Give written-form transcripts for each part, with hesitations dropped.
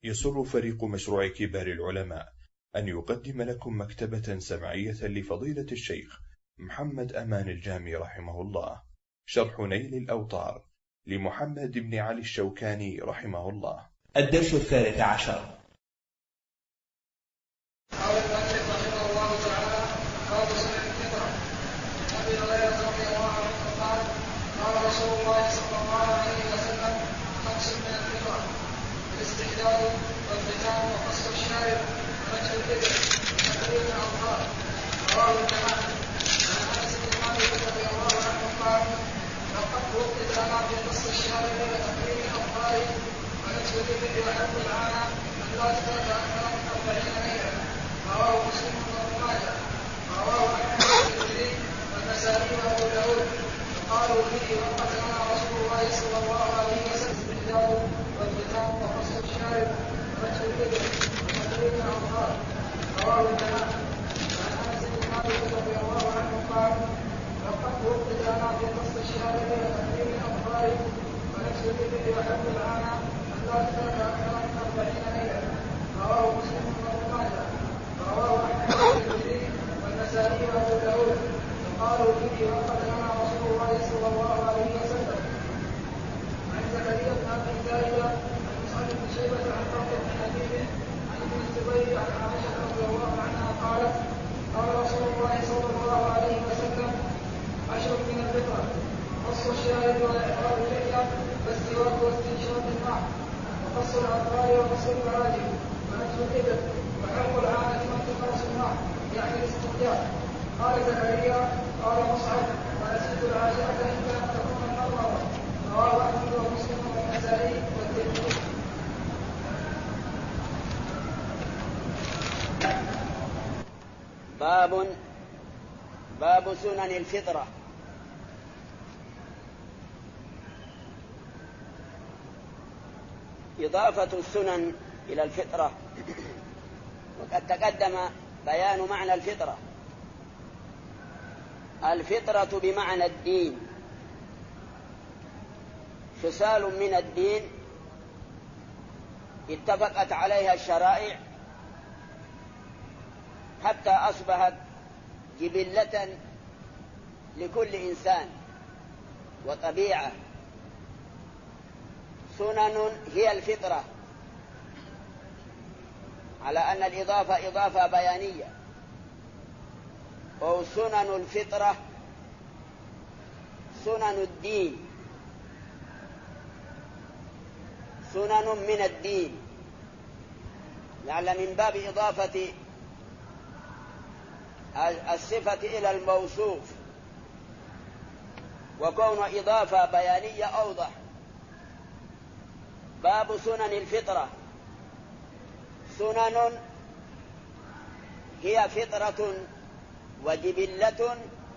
يسر فريق مشروع كبار العلماء أن يقدم لكم مكتبة سمعية لفضيلة الشيخ محمد أمان الجامي رحمه الله، شرح نيل الأوطار لمحمد بن علي الشوكاني رحمه الله. الدرس 13. قال المؤلف رحمه الله تعالى: باب سنن الفطرة. عن ابي هريرة رضي الله عنه قال: قال رسول الله صلى الله عليه وسلم: خمس من الفطرة: الاستحلال والختان وقص الشارب ونتف الإبل وتحريم الأظفار. رواه الجماعة. عن أنس بن مالك رضي الله عنه قال: لقد وقت لنا في قص الشارب وتحريم الأظفار ونتف الإبل وحلق العانة أن لا تزاد أكثر من 40 ليلة. رواه مسلم وابن ماجه. رواه أحمد والترمذي والنسائي وأبو داود. وقالوا فيه: وقت لنا رسول الله صلى الله عليه وسلم الاستحلال والختان وقص الشارب ونتف الإبل وتحريم الأظفار. رواه الجماعة. عن أنس بن مالك رضي الله عنه قال: لقد وقت لنا في قص الشارب وتحريم الأظفار ونتف الإبل وحلق العانة أن لا تزاد أكثر من 40 ليلة. رواه مسلم وابن ماجه. رواه أحمد والترمذي والنسائي وأبو داود. وقالوا فيه: وقت لنا رسول الله صلى الله عليه وسلم. عن زكريا بن أبي زاهدة عن مصعب بن شيبة عن طلق بن حبيب عن ابن الزبير عن عائشة رضي الله عنها قالت: قال رسول الله صلى الله عليه وسلم: 10 من الفطرة: قص الشارب وإحرام اللحية والسواك واستنشاق الماء وقص الأظفار وقص البراجم ونتف الإبل وحلق العانة منطق رأس الماء يعني الاستنجاء. قال زكريا: قال مصعب: ونسيت العاشرة إلا أن تكون المرة. رواه أحمد ومسلم والنسائي والترمذي. باب سنن الفطرة. إضافة السنن إلى الفطرة، وقد تقدم بيان معنى الفطرة. الفطرة بمعنى الدين، خصال من الدين اتفقت عليها الشرائع حتى أصبحت جبلة لكل إنسان وطبيعة. سنن هي الفطرة، على أن الإضافة إضافة بيانية. أو سنن الفطرة سنن الدين، سنن من الدين، لعل من باب إضافة الصفة إلى الموصوف، وكون إضافة بيانية أوضح. باب سنن الفطرة. سنن هي فطرة وجبلة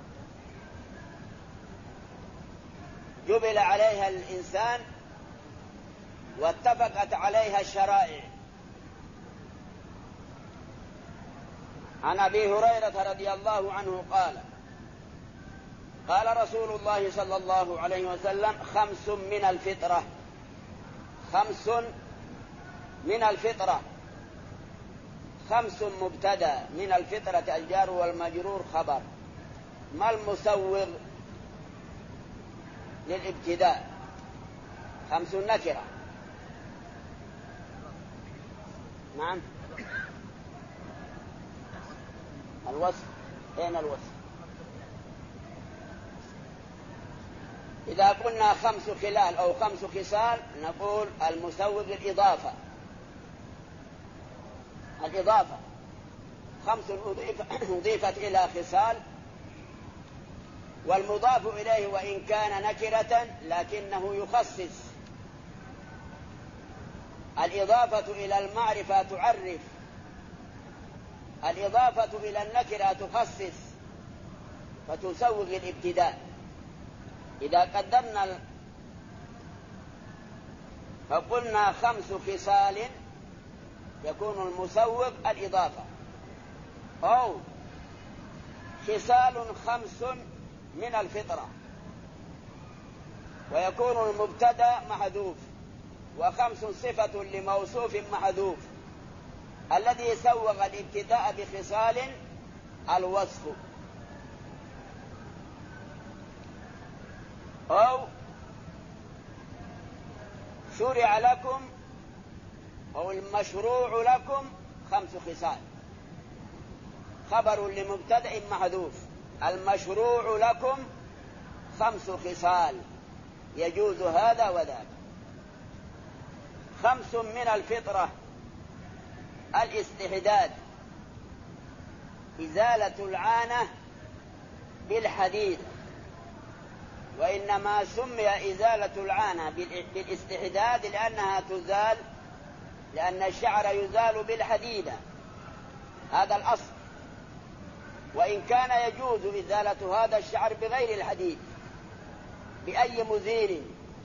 جبل عليها الإنسان واتفقت عليها الشرائع. عن أبي هريرة رضي الله عنه قال: قال رسول الله صلى الله عليه وسلم: 5 من الفطرة. 5 من الفطرة. 5 مبتدأ، من الفطرة الجار والمجرور خبر. ما المسوغ للابتداء؟ 5 نكرة. نعم. الوصف. أين الوصف؟ إذا قلنا 5 خلال أو 5 خصال نقول المسوغ الإضافة. الإضافة 5 أضيفت إلى خصال، والمضاف إليه وإن كان نكرة لكنه يخصص. الإضافة إلى المعرفة تعرف، الإضافة إلى النكرة تخصص فتسوغ الابتداء. إذا قدرنا فقلنا 5 خصال يكون المسوغ الإضافة، أو خصال 5 من الفطرة، ويكون المبتدأ محذوف وخمس صفة لموصوف محذوف. الذي سوغ الابتداء بخصال الوصف، أو شرع لكم أو المشروع لكم 5 خصال. خبر لمبتدأ محذوف، المشروع لكم 5 خصال، يجوز هذا وذاك. 5 من الفطرة: الاستحداد، إزالة العانة بالحديد، وإنما سمي إزالة العانة بالاستحداد لأنها تزال، لأن الشعر يزال بالحديدة، هذا الأصل. وإن كان يجوز إزالة هذا الشعر بغير الحديد بأي مزيل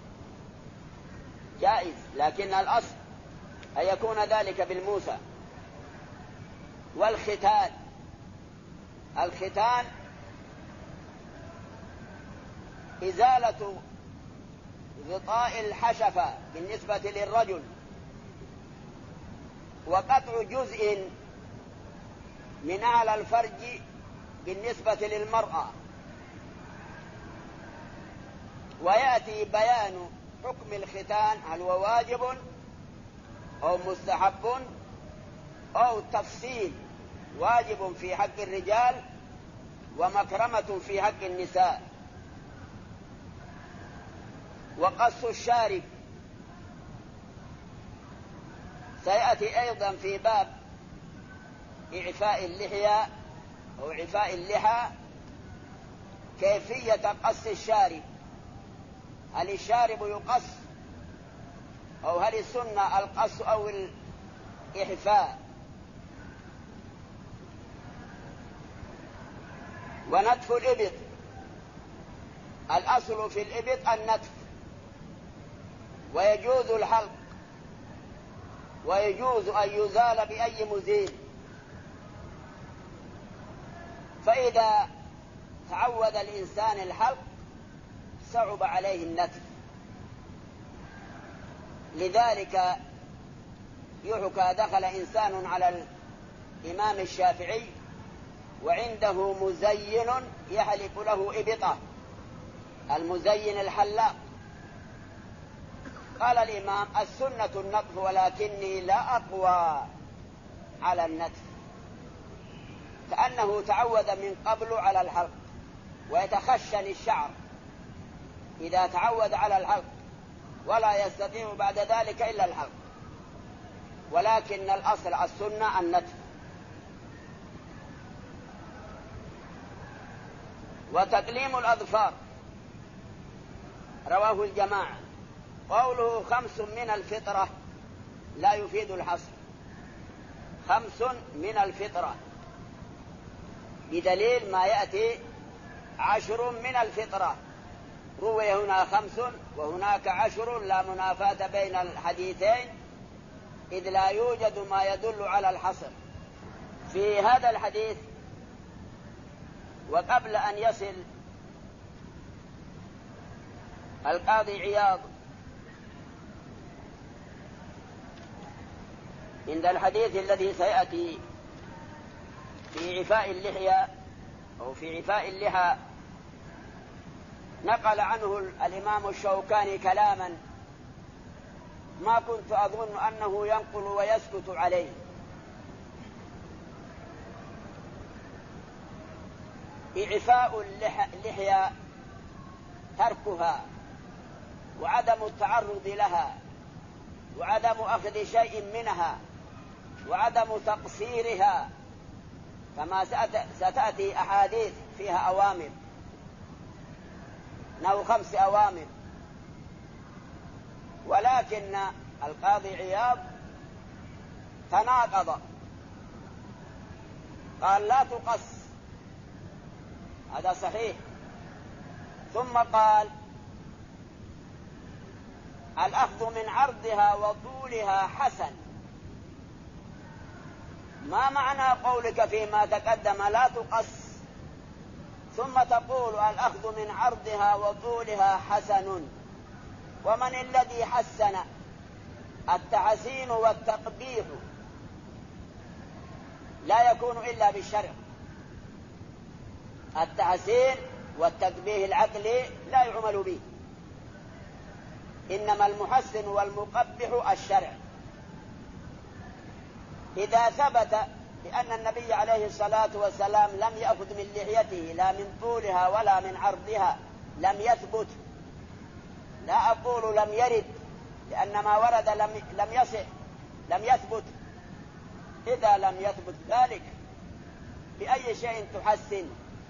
جائز، لكن الأصل أن يكون ذلك بالموسى. والختان، الختان إزالة غطاء الحشفة بالنسبة للرجل، وقطع جزء من أعلى الفرج بالنسبة للمرأة. ويأتي بيان حكم الختان، هل هو واجب أو مستحب، أو تفصيل: واجب في حق الرجال ومكرمة في حق النساء. وقص الشارب سيأتي أيضا في باب إعفاء اللحية أو إعفاء اللحى، كيفية قص الشارب، هل الشارب يقص أو هل السنة القص أو الإحفاء. ونتف الإبط، الأصل في الإبط النتف، ويجوز الحلق، ويجوز أن يزال بأي مزيل. فإذا تعود الإنسان الحلق صعب عليه النتف، لذلك يحكى دخل إنسان على الإمام الشافعي وعنده مزين يحلق له إبطة، المزين الحلاق. قال الإمام: السنة النتف ولكني لا أقوى على النتف، كأنه تعود من قبل على الحلق ويتخشن الشعر إذا تعود على الحلق، ولا يستطيع بعد ذلك إلا الحلق، ولكن الأصل السنة النتف. وتقليم الأظفار رواه الجماعة. قوله 5 من الفطرة لا يفيد الحصر، 5 من الفطرة، بدليل ما يأتي 10 من الفطرة. روي هنا 5 وهناك 10، لا منافاة بين الحديثين، إذ لا يوجد ما يدل على الحصر في هذا الحديث. وقبل أن يصل القاضي عياض عند الحديث الذي سيأتي في عفاء اللحية أو في عفاء اللحى، نقل عنه الإمام الشوكاني كلاما ما كنت أظن أنه ينقل ويسكت عليه. إعفاء اللحية تركها وعدم التعرض لها وعدم أخذ شيء منها وعدم تقصيرها، كما ستأتي أحاديث فيها أوامر، نحو 5 أوامر. ولكن القاضي عياض تناقض، قال لا تقص، هذا صحيح، ثم قال الأخذ من عرضها وطولها حسن. ما معنى قولك فيما تقدم لا تقص ثم تقول الأخذ من عرضها وطولها حسن؟ ومن الذي حسن التحسين والتقبيح لا يكون إلا بالشرع. التحسين والتقبيح العقلي لا يعمل به، إنما المحسن والمقبح الشرع. إذا ثبت بأن النبي عليه الصلاة والسلام لم يأخذ من لحيته لا من طولها ولا من عرضها، لم يثبت، لا أقول لم يرد لأن ما ورد لم يصح، لم يثبت. إذا لم يثبت ذلك بأي شيء تحسن؟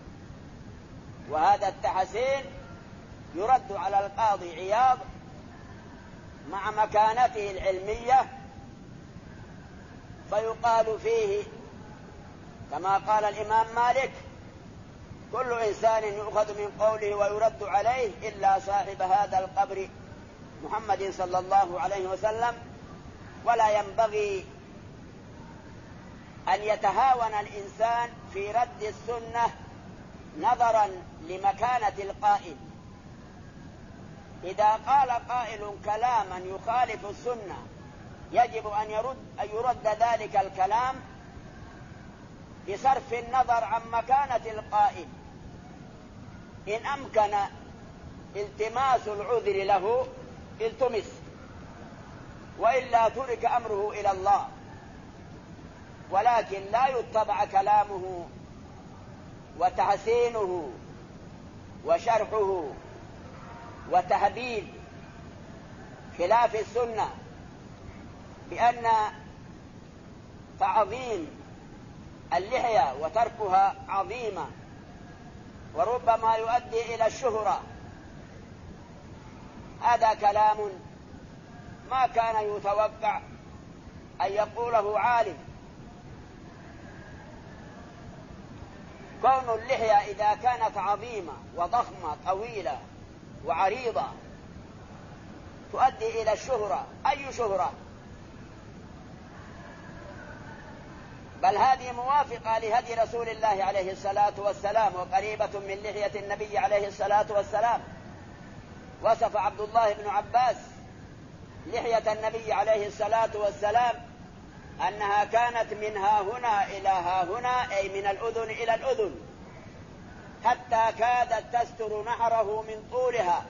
وهذا التحسين يرد على القاضي عياض مع مكانته العلمية، فيقال فيه كما قال الإمام مالك: كل إنسان يؤخذ من قوله ويرد عليه إلا صاحب هذا القبر محمد صلى الله عليه وسلم. ولا ينبغي أن يتهاون الإنسان في رد السنة نظرا لمكانة القائل. إذا قال قائل كلاما يخالف السنة يجب أن يرد ذلك الكلام بصرف النظر عن مكانة القائل. إن أمكن التماس العذر له التمس، وإلا ترك أمره إلى الله. ولكن لا يتبع كلامه وتحسينه وشرحه وتهبيل خلاف السنة بأن تعظيم اللحية وتركها عظيمة وربما يؤدي إلى الشهرة. هذا كلام ما كان يتوقع أن يقوله عالم. كون اللحية إذا كانت عظيمة وضخمة طويلة وعريضة تؤدي إلى الشهرة. أي شهرة؟ بل هذه موافقة لهدي رسول الله عليه الصلاة والسلام، وقريبة من لحية النبي عليه الصلاة والسلام. وصف عبد الله بن عباس لحية النبي عليه الصلاة والسلام أنها كانت من ها هنا إلى ها هنا، أي من الأذن إلى الأذن، حتى كادت تستر نحره من طولها،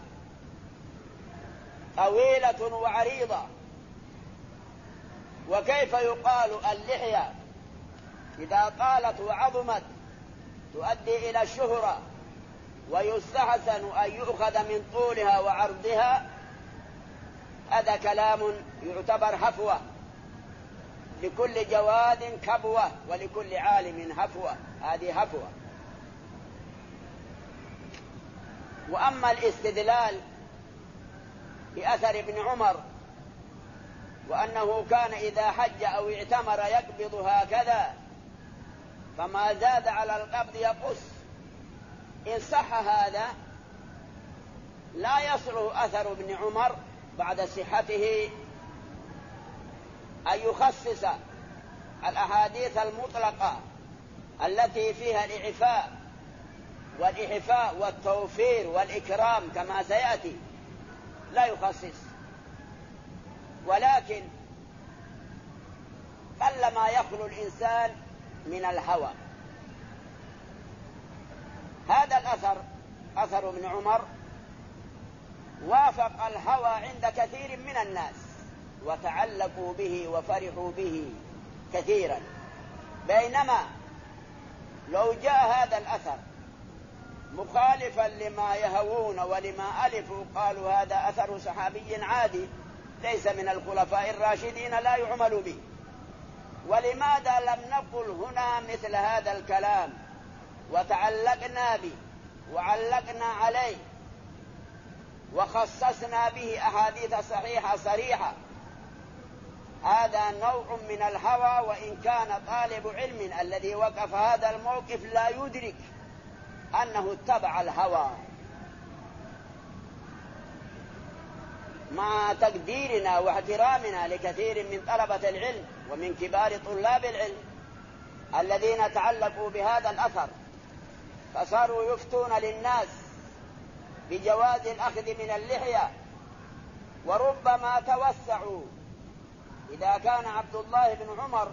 طويلة وعريضة. وكيف يقال اللحية إذا طالت وعظمت تؤدي إلى الشهرة، ويستحسن أن يؤخذ من طولها وعرضها؟ هذا كلام يعتبر هفوة. لكل جواد كبوة ولكل عالم هفوة. هذه هفوة. وأما الاستدلال بأثر ابن عمر وأنه كان إذا حج أو اعتمر يقبض هكذا فما زاد على القبض يقص، إن صح هذا لا يصلح أثر ابن عمر بعد صحته أن يخصص الأحاديث المطلقة التي فيها الإعفاء والإحفاء والتوفير والإكرام كما سيأتي، لا يخصص. ولكن قلما يخلو الإنسان من الهوى. هذا الأثر، أثر ابن عمر، وافق الهوى عند كثير من الناس وتعلقوا به وفرحوا به كثيرا. بينما لو جاء هذا الأثر مخالفا لما يهوون ولما ألفوا قالوا هذا أثر صحابي عادي ليس من الخلفاء الراشدين لا يعمل به. ولماذا لم نقل هنا مثل هذا الكلام وتعلقنا به وعلقنا عليه وخصصنا به أحاديث صحيحة صريحة؟ هذا نوع من الهوى، وإن كان طالب علم الذي وقف هذا الموقف لا يدرك أنه اتبع الهوى. مع تقديرنا واحترامنا لكثير من طلبة العلم ومن كبار طلاب العلم الذين تعلقوا بهذا الأثر فصاروا يفتون للناس بجواز الأخذ من اللحية، وربما توسعوا إذا كان عبد الله بن عمر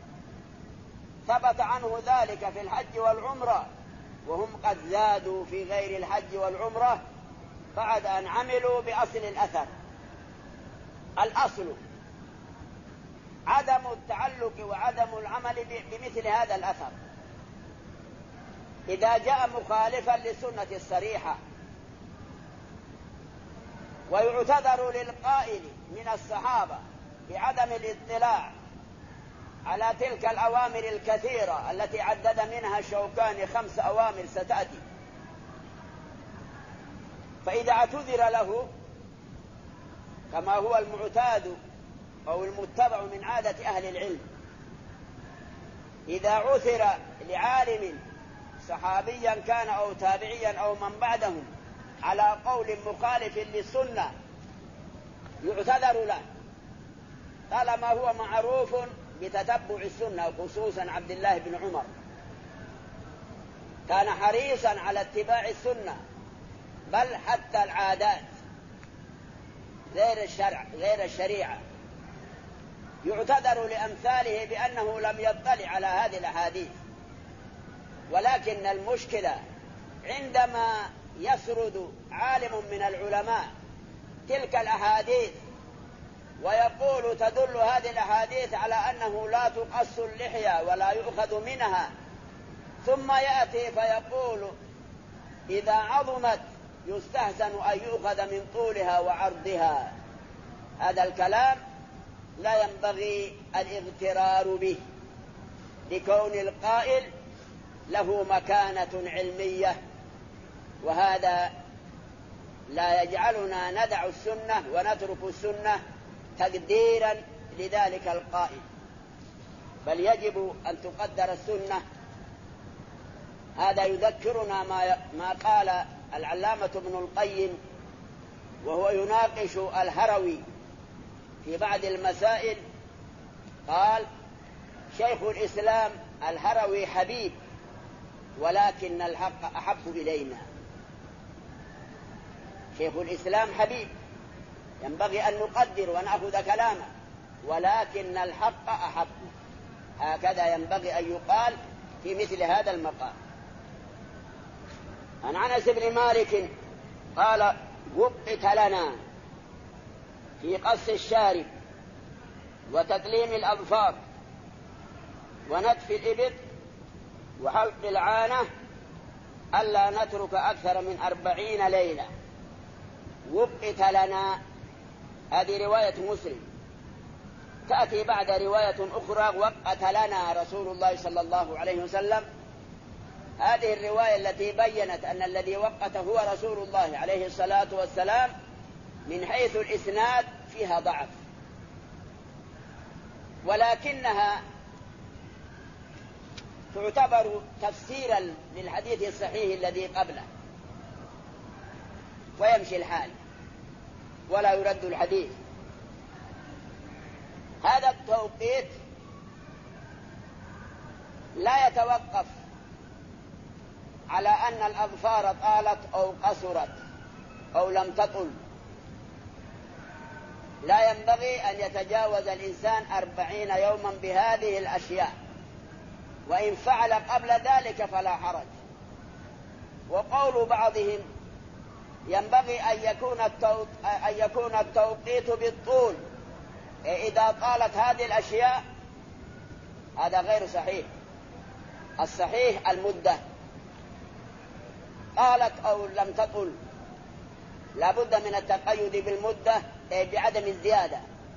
ثبت عنه ذلك في الحج والعمرة وهم قد زادوا في غير الحج والعمرة بعد أن عملوا بأصل الأثر. الأصل عدم التعلق وعدم العمل بمثل هذا الأثر. إذا جاء مخالفا للسنة الصريحة ويعتذر للقائل من الصحابة بعدم الاطلاع على تلك الأوامر الكثيرة التي عدد منها الشوكاني 5 أوامر ستأتي، فإذا اعتذر له كما هو المعتاد أو المتبع من عادة أهل العلم، إذا عثر لعالم صحابيا كان أو تابعيا أو من بعدهم على قول مخالف للسنة يعتذر له طالما هو معروف بتتبع السنة، خصوصا عبد الله بن عمر كان حريصا على اتباع السنة، بل حتى العادات غير الشريعة يعتذر لأمثاله بأنه لم يطلع على هذه الأحاديث. ولكن المشكلة عندما يسرد عالم من العلماء تلك الأحاديث ويقول تدل هذه الأحاديث على أنه لا تقص اللحية ولا يؤخذ منها، ثم يأتي فيقول إذا عظمت يستحسن أن يؤخذ من طولها وعرضها. هذا الكلام لا ينبغي الاغترار به لكون القائل له مكانة علمية، وهذا لا يجعلنا ندع السنة ونترك السنة تقديرا لذلك القائل، بل يجب أن تقدر السنة. هذا يذكرنا ما قال العلامة ابن القيم وهو يناقش الهروي في بعض المسائل، قال: شيخ الإسلام الهروي حبيب ولكن الحق أحب إلينا. شيخ الإسلام حبيب ينبغي أن نقدر ونأخذ كلامه، ولكن الحق أحب. هكذا ينبغي أن يقال في مثل هذا المقام. عن أنس بن مالك قال: وقت لنا في قص الشارب وتكليم الأظفار ونتف الإبط وحلق العانة ألا نترك أكثر من 40 ليلة. وقت لنا هذه رواية مسلم، تأتي بعد رواية أخرى: وقت لنا رسول الله صلى الله عليه وسلم. هذه الرواية التي بيّنت أن الذي وقت هو رسول الله عليه الصلاة والسلام من حيث الإسناد فيها ضعف، ولكنها تعتبر تفسيرا للحديث الصحيح الذي قبله، ويمشي الحال ولا يرد الحديث. هذا التوقيت لا يتوقف على أن الأظفار طالت أو قصرت أو لم تطل، لا ينبغي أن يتجاوز الإنسان 40 يوما بهذه الأشياء، وإن فعل قبل ذلك فلا حرج. وقول بعضهم ينبغي أن يكون التوقيت بالطول إذا طالت هذه الأشياء، هذا غير صحيح. الصحيح المدة، طالت أو لم تطل لا بد من التقيد بالمدة بعدم الزيادة.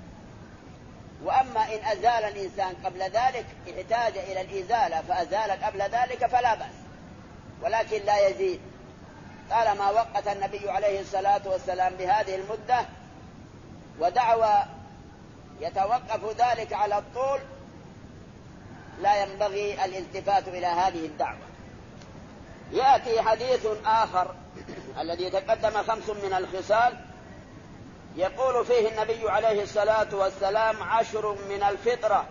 وأما إن أزال الإنسان قبل ذلك احتاج إلى الإزالة فأزال قبل ذلك فلا بأس، ولكن لا يزيد. طالما وقت النبي عليه الصلاة والسلام بهذه المدة ودعوى يتوقف ذلك على الطول، لا ينبغي الالتفات إلى هذه الدعوة. يأتي حديث آخر الذي تقدم 5 من الخصال، يقول فيه النبي عليه الصلاة والسلام: 10 من الفطرة.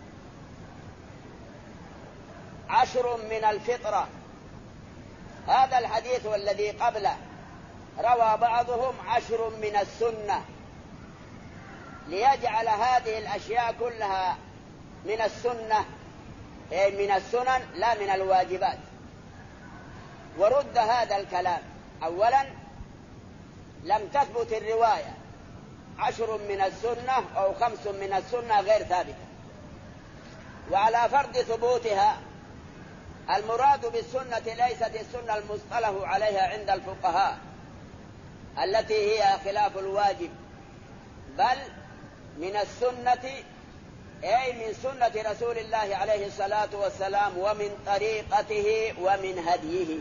10 من الفطرة. هذا الحديث والذي قبله روى بعضهم 10 من السنة، ليجعل هذه الأشياء كلها من السنة، أي من السنن لا من الواجبات. ورد هذا الكلام. أولا لم تثبت الرواية 10 من السنة أو 5 من السنة غير ثابتة، وعلى فرض ثبوتها المراد بالسنة ليست السنة المصطلح عليها عند الفقهاء التي هي خلاف الواجب، بل من السنة أي من سنة رسول الله عليه الصلاة والسلام ومن طريقته ومن هديه.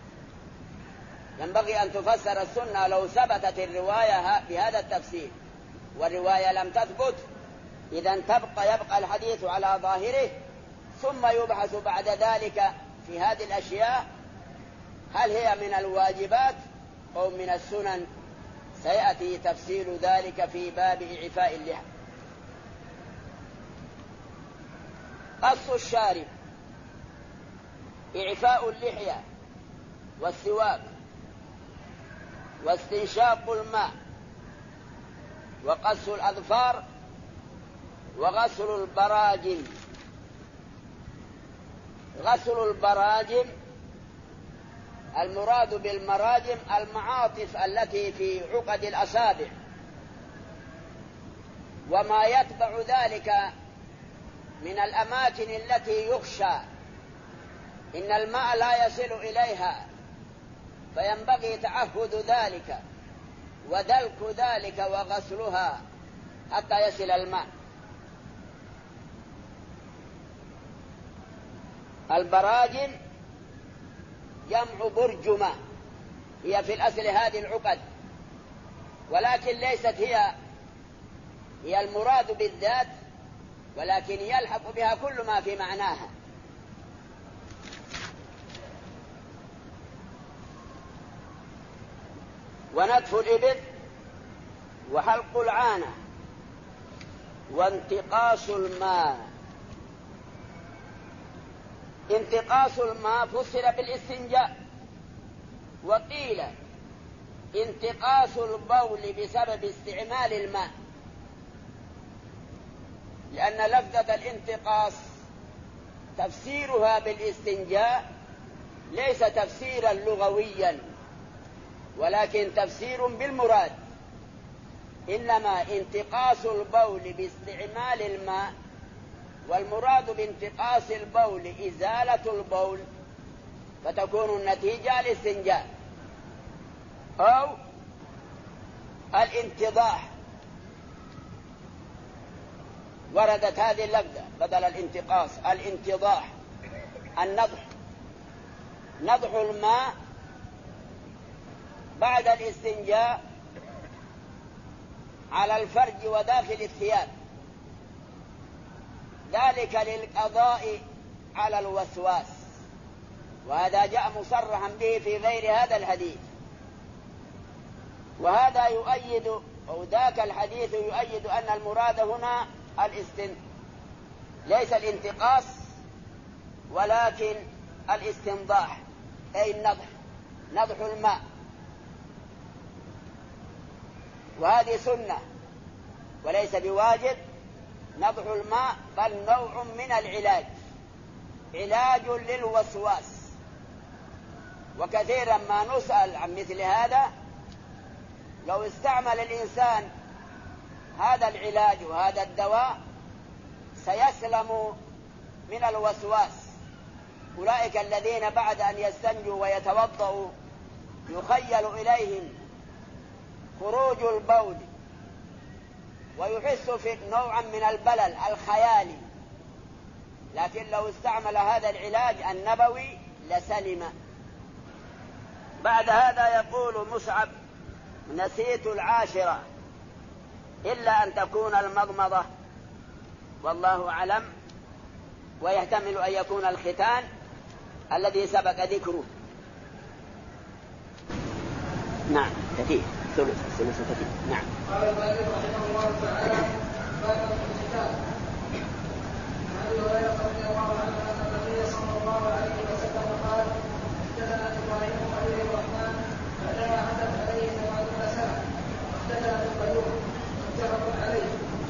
ينبغي أن تفسر السنة لو ثبتت الرواية بهذا التفسير، والرواية لم تثبت، إذن يبقى الحديث على ظاهره، ثم يبحث بعد ذلك في هذه الأشياء هل هي من الواجبات أو من السنن. سيأتي تفصيل ذلك في باب إعفاء اللحى. قص الشارب، إعفاء اللحية والسواك واستنشاق الماء وقص الأظفار وغسل البراجم. غسل البراجم المراد بالمراجم المعاطف التي في عقد الأصابع وما يتبع ذلك من الأماكن التي يخشى إن الماء لا يصل إليها، فينبغي تعهد ذلك ودلك ذلك وغسلها حتى يصل الماء. البراجم جمع برجمة، هي في الأصل هذه العقد، ولكن ليست هي المراد بالذات، ولكن يلحق بها كل ما في معناها. ونتف الإبط وحلق العانة وانتقاص الماء. انتقاص الماء فسر بالاستنجاء، وقيل انتقاص البول بسبب استعمال الماء، لأن لفظة الانتقاص تفسيرها بالاستنجاء ليس تفسيرا لغويا ولكن تفسير بالمراد، إنما انتقاص البول باستعمال الماء، والمراد بانتقاص البول إزالة البول، فتكون النتيجة الاستنجاء أو الانتضاح. وردت هذه اللفظة بدل الانتقاص الانتضاح، النضح، نضح الماء بعد الاستنجاء على الفرج وداخل الثياب، ذلك للقضاء على الوسواس، وهذا جاء مصرحا به في غير هذا الحديث. وهذا يؤيد أو ذاك الحديث يؤيد أن المراد هنا ليس الانتقاص ولكن الاستنضاح، أي النضح، نضح الماء. وهذه سنة وليس بواجب نضح الماء، بل نوع من العلاج، علاج للوسواس. وكثيرا ما نسأل عن مثل هذا، لو استعمل الإنسان هذا العلاج وهذا الدواء سيسلم من الوسواس. أولئك الذين بعد أن يستنجوا ويتوضأوا يخيل إليهم خروج البول ويحس في نوعا من البلل الخيالي، لكن لو استعمل هذا العلاج النبوي لسلم. بعد هذا يقول مصعب: نسيت العاشرة إلا أن تكون المضمضة، والله أعلم، ويحتمل أن يكون الختان الذي سبق ذكره. نعم كثير، ثلث كثير. نعم. قال المؤلف رحمه الله تعالى: باب الختان. عن ابي هريره رضي الله عنه ان النبي صلى الله عليه وسلم قال: حدثنا ابراهيم خليل الرحمن بعدما عدت عليه 80 سنه، واختتن القيوم، متفق عليه.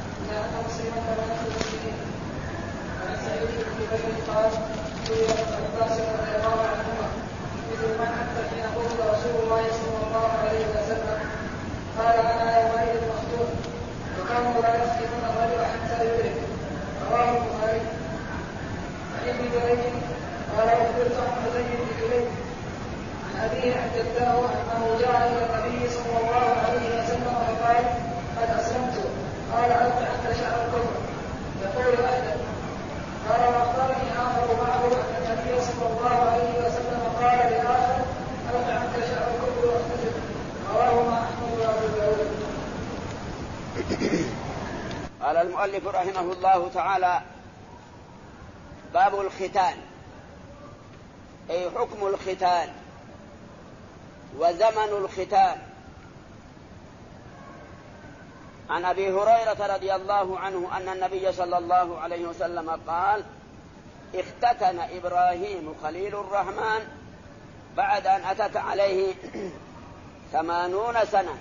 سئل ابن عباس رضي الله عنهما مثل من انت حين قبض رسول الله صلى الله عليه وسلم؟ قال انا يومئذ مختوم وكانوا لا يختمون الرجل حتى يدرك. رواه البخاري. عن ابن جريج قال اخبرت عن حسين بن جريج عن ابيه عن جداه انه جاء الى النبي صلى الله عليه وسلم فقال قد اسلمت. قال الق عنك شعر الكفر. يقول احدث. قال واخبرني اخر معه ان النبي صلى الله عليه وسلم قال لاخر الق عنك شعر الكفر واختزل. رواهما احمد وابو داود. قال المؤلف رحمه الله تعالى: باب الختان، أي حكم الختان وزمن الختان. عن أبي هريرة رضي الله عنه أن النبي صلى الله عليه وسلم قال: اختتن إبراهيم خليل الرحمن بعد أن أتت عليه 80 سنة،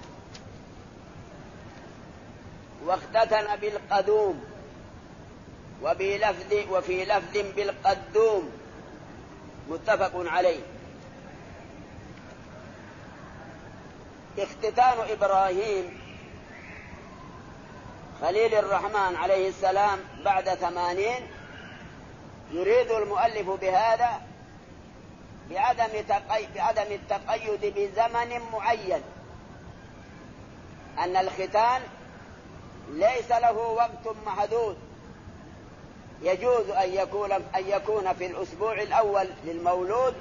واختتن بالقدوم، وفي لفظ بالقدوم، متفق عليه. اختتان إبراهيم خليل الرحمن عليه السلام بعد 80 يريد المؤلف بهذا بعدم التقيد بزمن معين، أن الختان ليس له وقت محدود، يجوز أن يكون في الأسبوع الأول للمولود،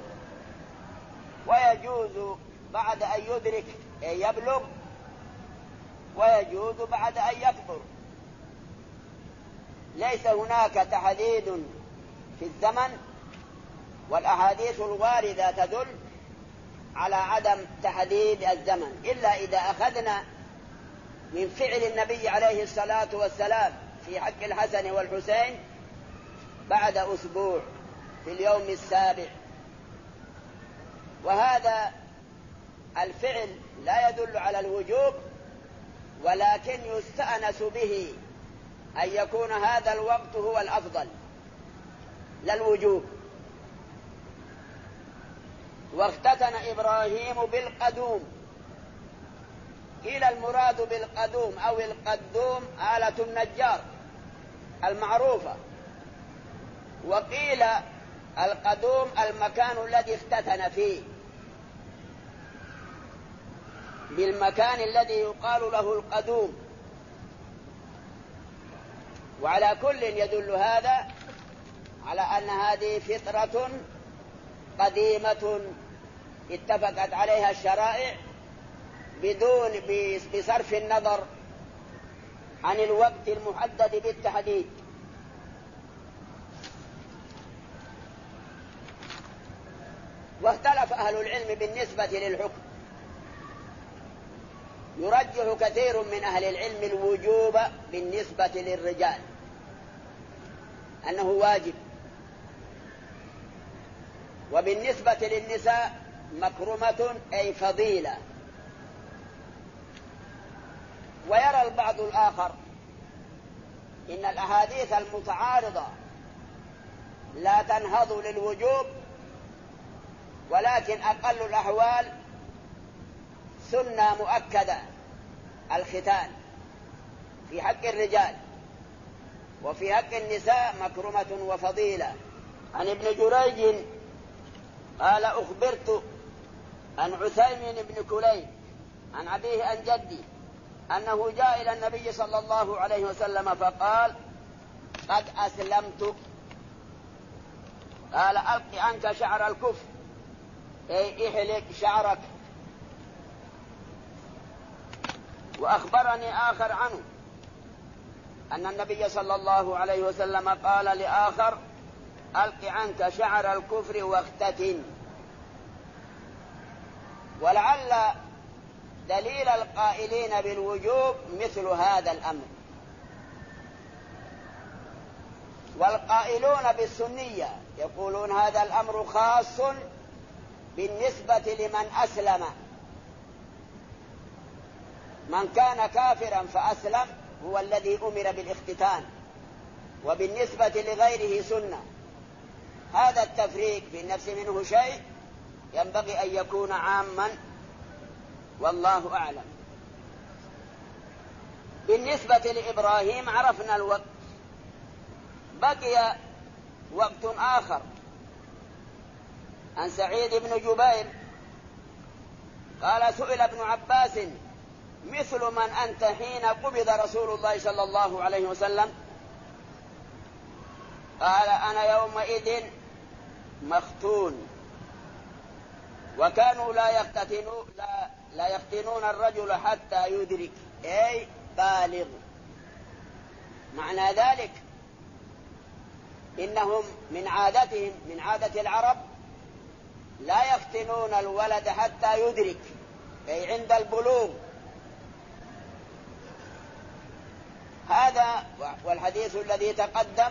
ويجوز بعد أن يدرك يبلغ، ويجوز بعد أن يكبر. ليس هناك تحديد في الزمن، والأحاديث الواردة تدل على عدم تحديد الزمن، إلا إذا أخذنا من فعل النبي عليه الصلاة والسلام في حق الحسن والحسين بعد أسبوع في اليوم السابع. وهذا الفعل لا يدل على الوجوب، ولكن يستأنس به أن يكون هذا الوقت هو الأفضل لا الوجوب. واختتن إبراهيم بالقدوم. قيل المراد بالقدوم أو القدوم آلة النجار المعروفة، وقيل القدوم المكان الذي اختتن فيه، بالمكان الذي يقال له القدوم. وعلى كل يدل هذا على أن هذه فطرة قديمة اتفقت عليها الشرائع بصرف النظر عن الوقت المحدد بالتحديد. واختلف أهل العلم بالنسبة للحكم. يرجح كثير من أهل العلم الوجوب بالنسبة للرجال، أنه واجب، وبالنسبة للنساء مكرمة أي فضيلة. ويرى البعض الآخر إن الأحاديث المتعارضة لا تنهض للوجوب، ولكن أقل الأحوال سنة مؤكدة الختان في حق الرجال، وفي حق النساء مكرمة وفضيلة. عن ابن جريج قال: أخبرت عن عثيمين بن كليب عن أبيه عن جدي أنه جاء إلى النبي صلى الله عليه وسلم فقال: قد أسلمت. قال: ألق عنك شعر الكفر، أي احلق شعرك. وأخبرني آخر عنه أن النبي صلى الله عليه وسلم قال لآخر: ألق عنك شعر الكفر واختتن. ولعل دليل القائلين بالوجوب مثل هذا الأمر. والقائلون بالسنية يقولون هذا الأمر خاص بالنسبة لمن أسلم، من كان كافرا فأسلم هو الذي أمر بالاختتان، وبالنسبة لغيره سنة. هذا التفريق في النفس منه شيء ينبغي أن يكون عاما، والله أعلم. بالنسبة لإبراهيم عرفنا الوقت، بقي وقت آخر. عن سعيد بن جبير قال: سئل ابن عباس: مثل من أنت حين قبض رسول الله صلى الله عليه وسلم؟ قال: أنا يومئذ مختون. وكانوا لا يختنون الرجل حتى يدرك، أي بالغ. معنى ذلك إنهم من عادتهم، من عادة العرب، لا يختنون الولد حتى يدرك، أي عند البلوغ. هذا والحديث الذي تقدم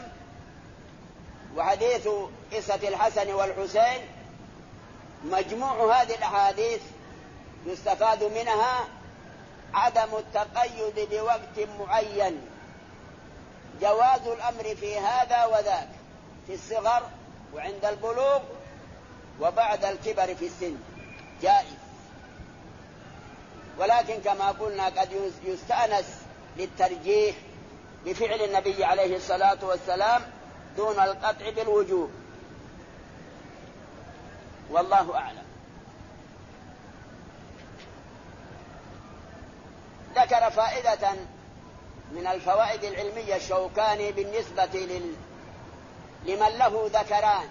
وحديث قصة الحسن والحسين، مجموع هذه الأحاديث يستفاد منها عدم التقيد بوقت معين، جواز الأمر في هذا وذاك، في الصغر وعند البلوغ وبعد الكبر في السن جائز. ولكن كما قلنا قد يستأنس للترجيح بفعل النبي عليه الصلاة والسلام دون القطع بالوجوب، والله أعلم. ذكر فائدة من الفوائد العلمية الشوكاني بالنسبة لمن له ذكران: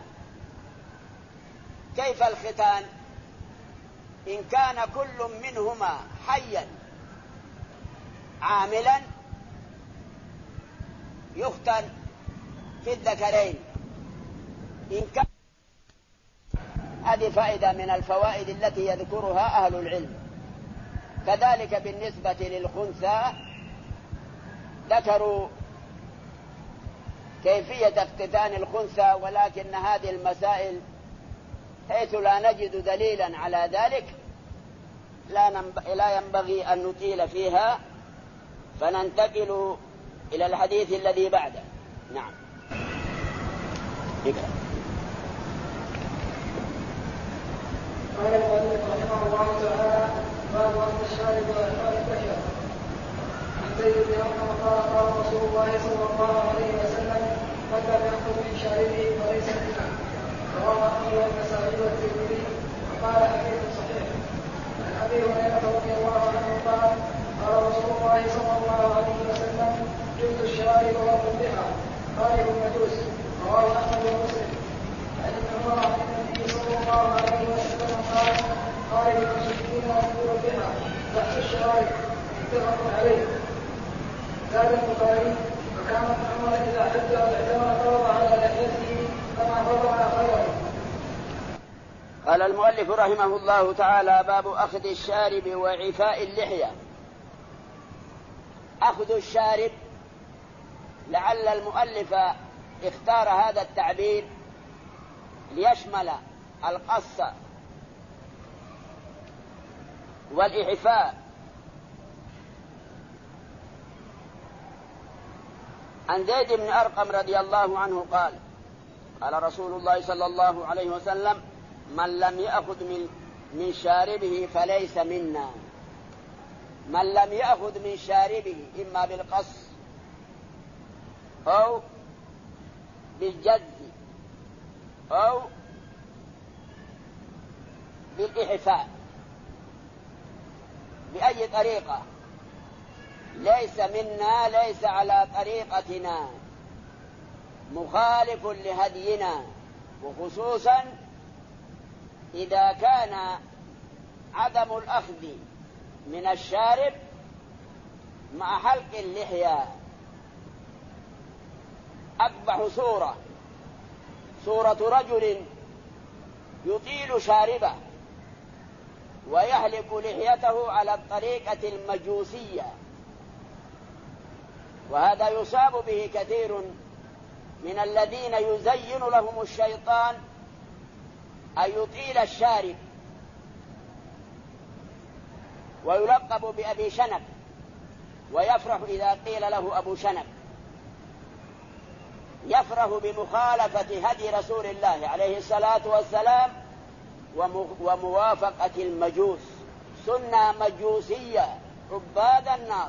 كيف الختان؟ إن كان كل منهما حيا عاملا يختن في الذكرين، إن كان. هذه فائدة من الفوائد التي يذكرها أهل العلم. كذلك بالنسبة للخنثى ذكروا كيفية اختتان الخنثى، ولكن هذه المسائل حيث لا نجد دليلا على ذلك لا ينبغي أن نطيل فيها، فننتقل إلى الحديث الذي بعده. نعم. قال المؤلف رحمه الله تعالى: باب وقت الشارب وإعطاء البشر. عن زيد بن أرقم قال: قال رسول الله صلى الله عليه وسلم: من لم يأخذ من شاربه فليس منا. رواه أحمد والنسائي والترمذي وقال حديث صحيح. عن أبي هريرة رضي الله عنه قال: قال رسول الله صلى الله عليه وسلم: جلد الشارب وضرب اللحى خالف المجوس. رواه أحمد ومسلم. عن ابن عمر عن النبي صلى الله عليه وسلم قال: خالف المشركين وانظر بها بحث الشرائع متفق عليه. زاد البخاري: وكان ابن عمر اذا حج او اعتمر فرض على لحيته كما فرض على خيره. قال المؤلف رحمه الله تعالى: باب أخذ الشارب وعفاء اللحية. أخذ الشارب، لعل المؤلف اختار هذا التعبير ليشمل القص والإعفاء. عن زيد بن أرقم رضي الله عنه قال: قال رسول الله صلى الله عليه وسلم: من لم يأخذ من شاربه فليس منا. من لم يأخذ من شاربه إما بالقص أو بالجز أو بالإحفاء بأي طريقة ليس منا، ليس على طريقتنا، مخالف لهدينا، وخصوصا إذا كان عدم الأخذ من الشارب مع حلق اللحية. أقبح صورة رجل يطيل شاربه ويحلق لحيته على الطريقة المجوسية، وهذا يصاب به كثير من الذين يزين لهم الشيطان أن يطيل الشارب، ويلقب بأبي شنب، ويفرح إذا قيل له أبو شنب، يفرح بمخالفة هدي رسول الله عليه الصلاة والسلام وموافقة المجوس، سنة مجوسية عباد النار.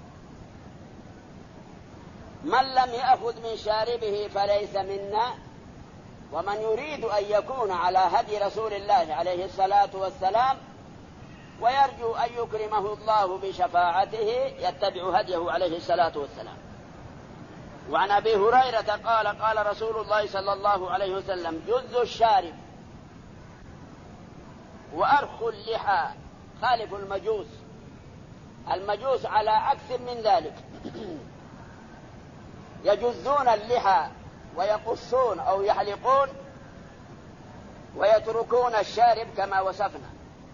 من لم يأخذ من شاربه فليس منا، ومن يريد أن يكون على هدي رسول الله عليه الصلاة والسلام ويرجو أن يكرمه الله بشفاعته يتبع هديه عليه الصلاة والسلام. وعن أبي هريرة قال قال رسول الله صلى الله عليه وسلم: جز الشارب وأرخ اللحى خالف المجوس. المجوس على عكس من ذلك، يجزون اللحى ويقصون أو يحلقون ويتركون الشارب كما وصفنا.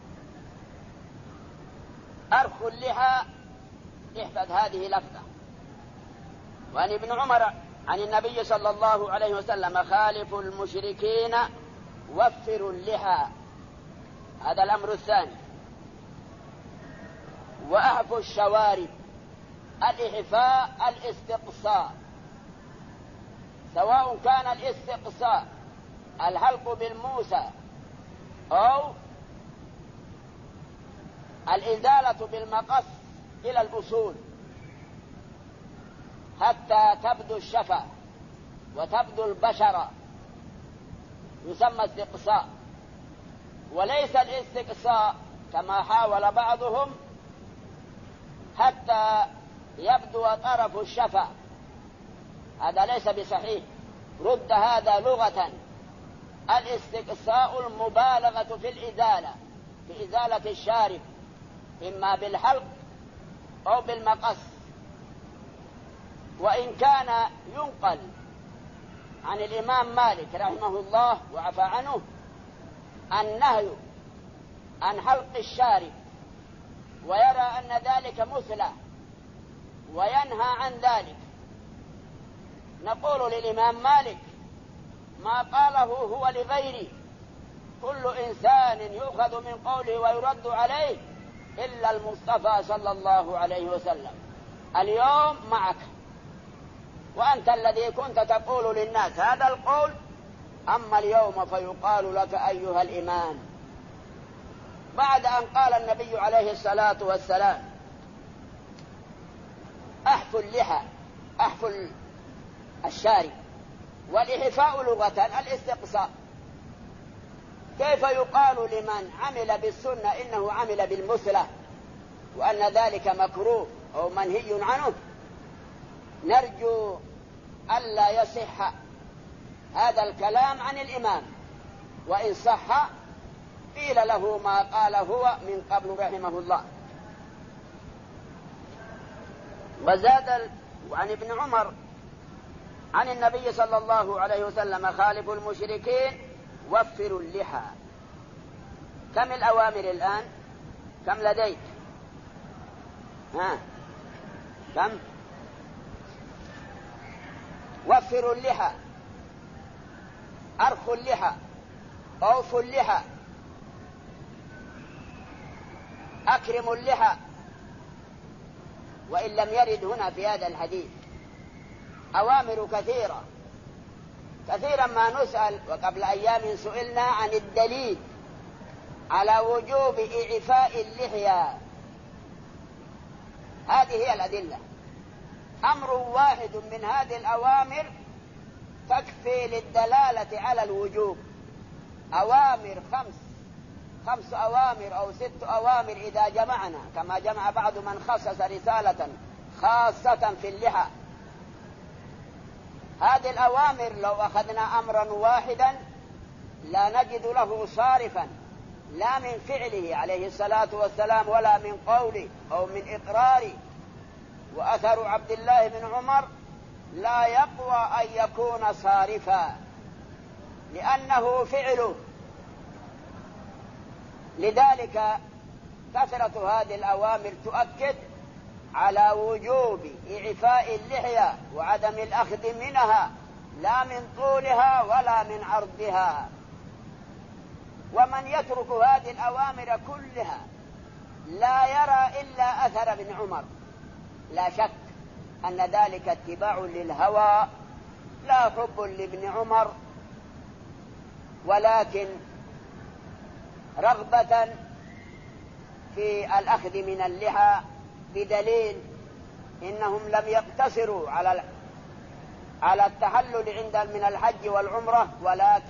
أرخ اللحى، احفظ هذه لفظة. وعن ابن عمر عن النبي صلى الله عليه وسلم: خالفوا المشركين وفروا اللحى. هذا الأمر الثاني. وأعفوا الشوارب. الإحفاء الاستقصاء، سواء كان الاستقصاء الحلق بالموسى أو الإزالة بالمقص إلى الأصول حتى تبدو الشفة وتبدو البشرة، يسمى استقصاء. وليس الاستقصاء كما حاول بعضهم حتى يبدو طرف الشفة، هذا ليس بصحيح، رد هذا لغة. الاستقصاء المبالغة في الإزالة، في إزالة الشارب إما بالحلق أو بالمقص. وإن كان ينقل عن الإمام مالك رحمه الله وعفى عنه النهي عن حلق الشارب، ويرى أن ذلك مثلى وينهى عن ذلك، نقول للإمام مالك: ما قاله هو لغيره، كل إنسان يؤخذ من قوله ويرد عليه إلا المصطفى صلى الله عليه وسلم. اليوم معك، وأنت الذي كنت تقول للناس هذا القول، أما اليوم فيقال لك أيها الإمام. بعد أن قال النبي عليه الصلاة والسلام: أحفوا اللحى، أحفوا الشارب. والإحفاء لغة الاستقصاء. كيف يقال لمن عمل بالسنة إنه عمل بالمثلة وأن ذلك مكروه أو منهي عنه؟ نرجو ألا يصح هذا الكلام عن الإمام، وإن صح قيل له ما قال هو من قبل رحمه الله. وزاد وعن ابن عمر عن النبي صلى الله عليه وسلم: خالفوا المشركين وفروا اللحى. كم الأوامر الآن؟ كم لديك؟ كم؟ وفروا اللحى، أرخوا اللحى، أوفوا اللحى، أكرموا اللحى. وإن لم يرد هنا في هذا الحديث أوامر كثيرة، كثيرا ما نسأل، وقبل أيام سئلنا عن الدليل على وجوب إعفاء اللحية. هذه هي الأدلة. أمر واحد من هذه الأوامر تكفي للدلالة على الوجوب. أوامر خمس أوامر أو 6 أوامر إذا جمعنا، كما جمع بعض من خصص رسالة خاصة في اللحى. هذه الأوامر لو أخذنا أمرا واحدا لا نجد له صارفا، لا من فعله عليه الصلاة والسلام ولا من قوله أو من إقراره. وأثر عبد الله بن عمر لا يقوى أن يكون صارفا لأنه فعله. لذلك كثرة هذه الأوامر تؤكد على وجوب إعفاء اللحية وعدم الأخذ منها، لا من طولها ولا من عرضها. ومن يترك هذه الأوامر كلها لا يرى إلا أثر ابن عمر، لا شك أن ذلك اتباع للهوى لا حب لابن عمر، ولكن رغبة في الأخذ من اللحى، بدليل إنهم لم يقتصروا على التحلل عند من الحج والعمرة، ولكن